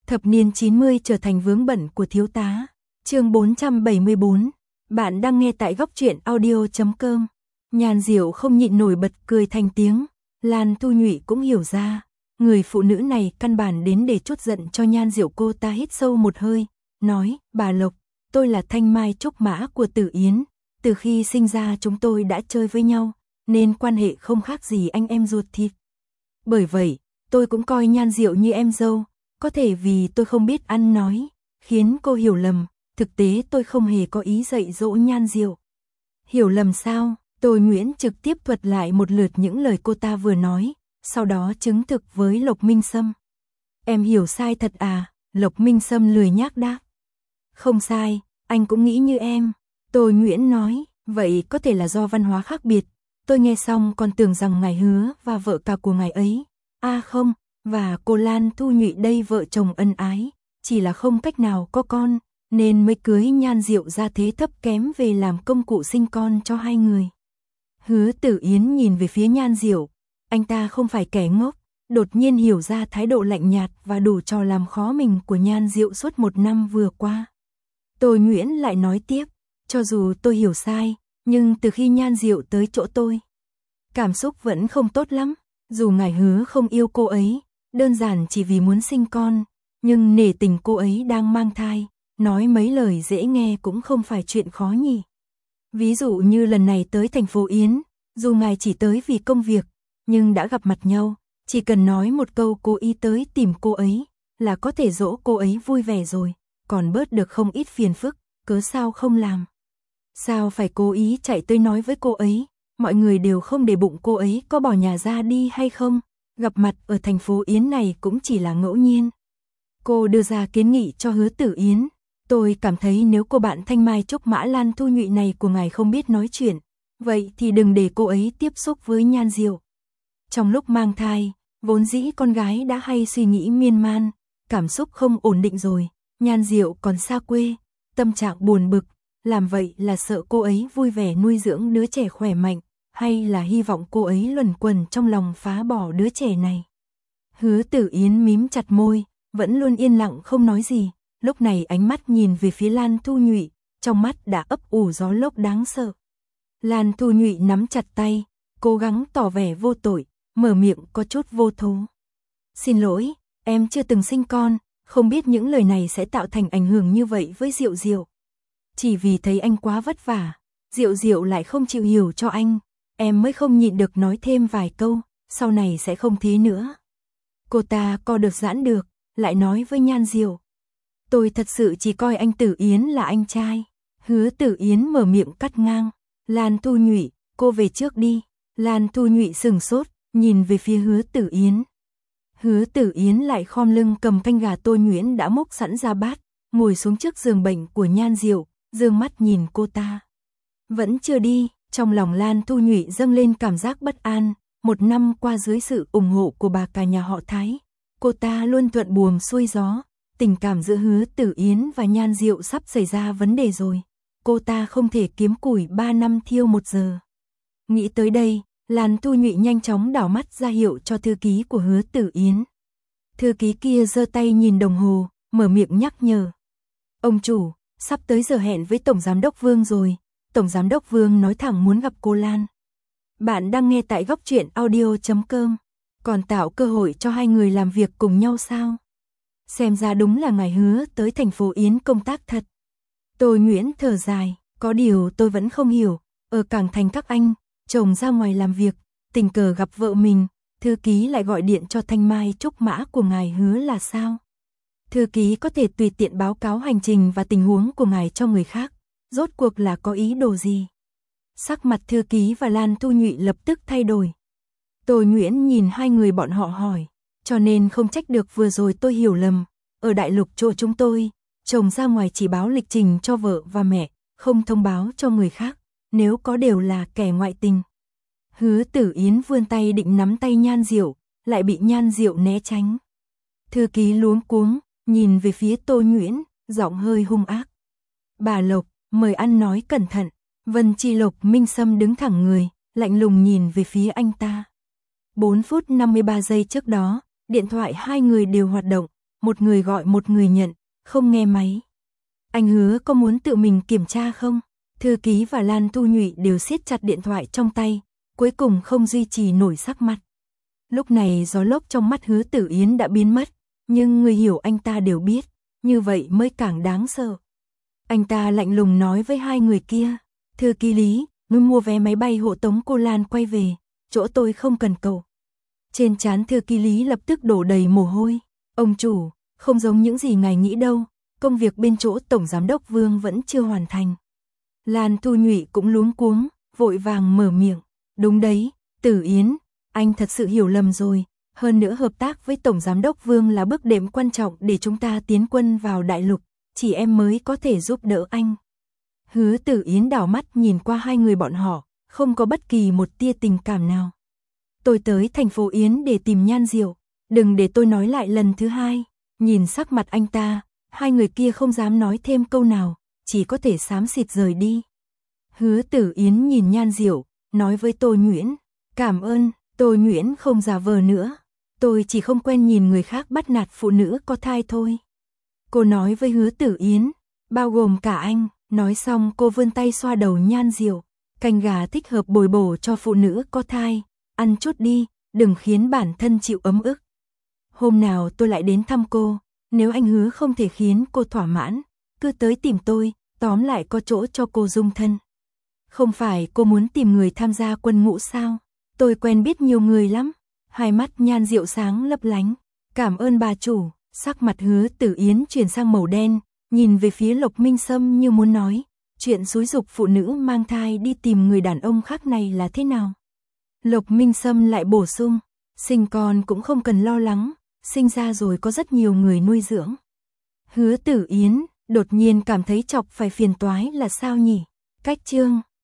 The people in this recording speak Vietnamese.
Thập niên 90 trở thành vướng bận của thiếu tá. Chương 474. Bạn đang nghe tại góc truyện audio.com. Nhan Diệu không nhịn nổi bật cười thành tiếng. Lan Thu Nhụy cũng hiểu ra, người phụ nữ này căn bản đến để trút giận cho Nhan Diệu. Cô ta hít sâu một hơi, nói: "Bà Lộc, tôi là thanh mai trúc mã của Tử Yến, từ khi sinh ra chúng tôi đã chơi với nhau, nên quan hệ không khác gì anh em ruột thịt. Bởi vậy, tôi cũng coi Nhan Diệu như em dâu, có thể vì tôi không biết ăn nói, khiến cô hiểu lầm, thực tế tôi không hề có ý dạy dỗ Nhan Diệu." Hiểu lầm sao? Tôi Nguyễn trực tiếp thuật lại một lượt những lời cô ta vừa nói, sau đó chứng thực với Lộc Minh Sâm. "Em hiểu sai thật à?" Lộc Minh Sâm lười nhác đáp. "Không sai, anh cũng nghĩ như em." Tôi Nguyễn nói. "Vậy có thể là do văn hóa khác biệt." Tôi nghe xong còn tưởng rằng ngài Hứa và vợ cả của ngài ấy, không, và cô Lan Thu Nhụy đây vợ chồng ân ái, chỉ là không cách nào có con, nên mới cưới Nhan Diệu ra thế thấp kém về làm công cụ sinh con cho hai người. Hứa Tử Yến nhìn về phía Nhan Diệu, anh ta không phải kẻ ngốc, đột nhiên hiểu ra thái độ lạnh nhạt và đủ trò làm khó mình của Nhan Diệu suốt một năm vừa qua. Tôi Nguyễn lại nói tiếp, cho dù tôi hiểu sai, nhưng từ khi Nhan Diệu tới chỗ tôi, cảm xúc vẫn không tốt lắm. Dù ngài Hứa không yêu cô ấy, đơn giản chỉ vì muốn sinh con, nhưng nể tình cô ấy đang mang thai, nói mấy lời dễ nghe cũng không phải chuyện khó nhỉ. Ví dụ như lần này tới thành phố Yến, dù ngài chỉ tới vì công việc, nhưng đã gặp mặt nhau, chỉ cần nói một câu cố ý tới tìm cô ấy, là có thể dỗ cô ấy vui vẻ rồi, còn bớt được không ít phiền phức, cớ sao không làm. Sao phải cố ý chạy tới nói với cô ấy, mọi người đều không để bụng cô ấy có bỏ nhà ra đi hay không, gặp mặt ở thành phố Yến này cũng chỉ là ngẫu nhiên. Cô đưa ra kiến nghị cho Hứa Tử Yến. Tôi cảm thấy nếu cô bạn thanh mai trúc mã Lan Thu Nhụy này của ngài không biết nói chuyện, vậy thì đừng để cô ấy tiếp xúc với Nhan Diệu. Trong lúc mang thai, vốn dĩ con gái đã hay suy nghĩ miên man, cảm xúc không ổn định rồi, Nhan Diệu còn xa quê, tâm trạng buồn bực, làm vậy là sợ cô ấy vui vẻ nuôi dưỡng đứa trẻ khỏe mạnh, hay là hy vọng cô ấy luẩn quẩn trong lòng phá bỏ đứa trẻ này. Hứa Tử Yến mím chặt môi, vẫn luôn yên lặng không nói gì, lúc này ánh mắt nhìn về phía Lan Thu Nhụy, trong mắt đã ấp ủ gió lốc đáng sợ. Lan Thu Nhụy nắm chặt tay, cố gắng tỏ vẻ vô tội, mở miệng có chút vô thố. "Xin lỗi, em chưa từng sinh con, không biết những lời này sẽ tạo thành ảnh hưởng như vậy với Diệu Diệu. Chỉ vì thấy anh quá vất vả, Diệu Diệu lại không chịu hiểu cho anh, em mới không nhịn được nói thêm vài câu, sau này sẽ không thế nữa." Cô ta co được giãn được, lại nói với Nhan Diệu, "Tôi thật sự chỉ coi anh Tử Yến là anh trai." Hứa Tử Yến mở miệng cắt ngang, "Lan Thu Nhụy, cô về trước đi." Lan Thu Nhụy sừng sốt, nhìn về phía Hứa Tử Yến. Hứa Tử Yến lại khom lưng cầm canh gà Tôi Nguyễn đã múc sẵn ra bát, ngồi xuống trước giường bệnh của Nhan Diệu, dương mắt nhìn cô ta. Vẫn chưa đi, trong lòng Lan Thu Nhụy dâng lên cảm giác bất an, một năm qua dưới sự ủng hộ của bà cả nhà họ Thái, cô ta luôn thuận buồm xuôi gió, tình cảm giữa Hứa Tử Yến và Nhan Diệu sắp xảy ra vấn đề rồi, cô ta không thể kiếm củi 3 năm thiêu 1 giờ. Nghĩ tới đây, Lan Thu Nhụy nhanh chóng đảo mắt ra hiệu cho thư ký của Hứa Tử Yến. Thư ký kia giơ tay nhìn đồng hồ, mở miệng nhắc nhở. "Ông chủ, sắp tới giờ hẹn với Tổng Giám đốc Vương rồi, Tổng Giám đốc Vương nói thẳng muốn gặp cô Lan." Bạn đang nghe tại góc truyện audio.com. Còn tạo cơ hội cho hai người làm việc cùng nhau sao? Xem ra đúng là ngài Hứa tới thành phố Yến công tác thật. Tôi Nguyễn thở dài, có điều tôi vẫn không hiểu, ở cảng thành các anh, chồng ra ngoài làm việc, tình cờ gặp vợ mình, thư ký lại gọi điện cho thanh mai trúc mã của ngài Hứa là sao? Thư ký có thể tùy tiện báo cáo hành trình và tình huống của ngài cho người khác, rốt cuộc là có ý đồ gì? Sắc mặt thư ký và Lan Thu Nhụy lập tức thay đổi. Tôi Nguyễn nhìn hai người bọn họ hỏi, cho nên không trách được vừa rồi tôi hiểu lầm, ở đại lục chỗ chúng tôi, chồng ra ngoài chỉ báo lịch trình cho vợ và mẹ, không thông báo cho người khác, nếu có đều là kẻ ngoại tình. Hứa Tử Yến vươn tay định nắm tay Nhan Diệu, lại bị Nhan Diệu né tránh. Thư ký luống cuống, nhìn về phía Tô Nguyễn, giọng hơi hung ác. "Bà Lộc, mời ăn nói cẩn thận." Vân Chi Lộc Minh Sâm đứng thẳng người, lạnh lùng nhìn về phía anh ta. 4 phút 53 giây trước đó, điện thoại hai người đều hoạt động, một người gọi một người nhận, không nghe máy. Anh Hứa có muốn tự mình kiểm tra không? Thư ký và Lan Thu Nhụy đều siết chặt điện thoại trong tay, cuối cùng không duy trì nổi sắc mặt. Lúc này gió lốc trong mắt Hứa Tử Yến đã biến mất, nhưng người hiểu anh ta đều biết, như vậy mới càng đáng sợ. Anh ta lạnh lùng nói với hai người kia, thư ký Lý, ngươi mua vé máy bay hộ tống cô Lan quay về, chỗ tôi không cần cậu. Trên trán thư ký Lý lập tức đổ đầy mồ hôi, ông chủ, không giống những gì ngài nghĩ đâu, công việc bên chỗ Tổng Giám đốc Vương vẫn chưa hoàn thành. Lan Thu Nhụy cũng luống cuống, vội vàng mở miệng, đúng đấy, Tử Yến, anh thật sự hiểu lầm rồi, hơn nữa hợp tác với Tổng Giám đốc Vương là bước đệm quan trọng để chúng ta tiến quân vào đại lục, chỉ em mới có thể giúp đỡ anh. Hứa Tử Yến đảo mắt nhìn qua hai người bọn họ, không có bất kỳ một tia tình cảm nào. Tôi tới thành phố Yến để tìm Nhan Diệu, đừng để tôi nói lại lần thứ hai. Nhìn sắc mặt anh ta, hai người kia không dám nói thêm câu nào, chỉ có thể xám xịt rời đi. Hứa Tử Yến nhìn Nhan Diệu, nói với Tô Nhuyễn, cảm ơn. Tô Nhuyễn không giả vờ nữa, tôi chỉ không quen nhìn người khác bắt nạt phụ nữ có thai thôi. Cô nói với Hứa Tử Yến, bao gồm cả anh. Nói xong cô vươn tay xoa đầu Nhan Diệu, canh gà thích hợp bồi bổ cho phụ nữ có thai, ăn chút đi, đừng khiến bản thân chịu ấm ức. Hôm nào tôi lại đến thăm cô, nếu anh Hứa không thể khiến cô thỏa mãn, cứ tới tìm tôi, tóm lại có chỗ cho cô dung thân. Không phải cô muốn tìm người tham gia quân ngũ sao? Tôi quen biết nhiều người lắm. Hai mắt Nhan Diệu sáng lấp lánh. Cảm ơn bà chủ. Sắc mặt Hứa Tử Yến chuyển sang màu đen, nhìn về phía Lộc Minh Sâm như muốn nói, chuyện xúi giục phụ nữ mang thai đi tìm người đàn ông khác này là thế nào? Lộc Minh Sâm lại bổ sung, sinh con cũng không cần lo lắng, sinh ra rồi có rất nhiều người nuôi dưỡng. Hứa Tử Yến đột nhiên cảm thấy chọc phải phiền toái là sao nhỉ? Cách chương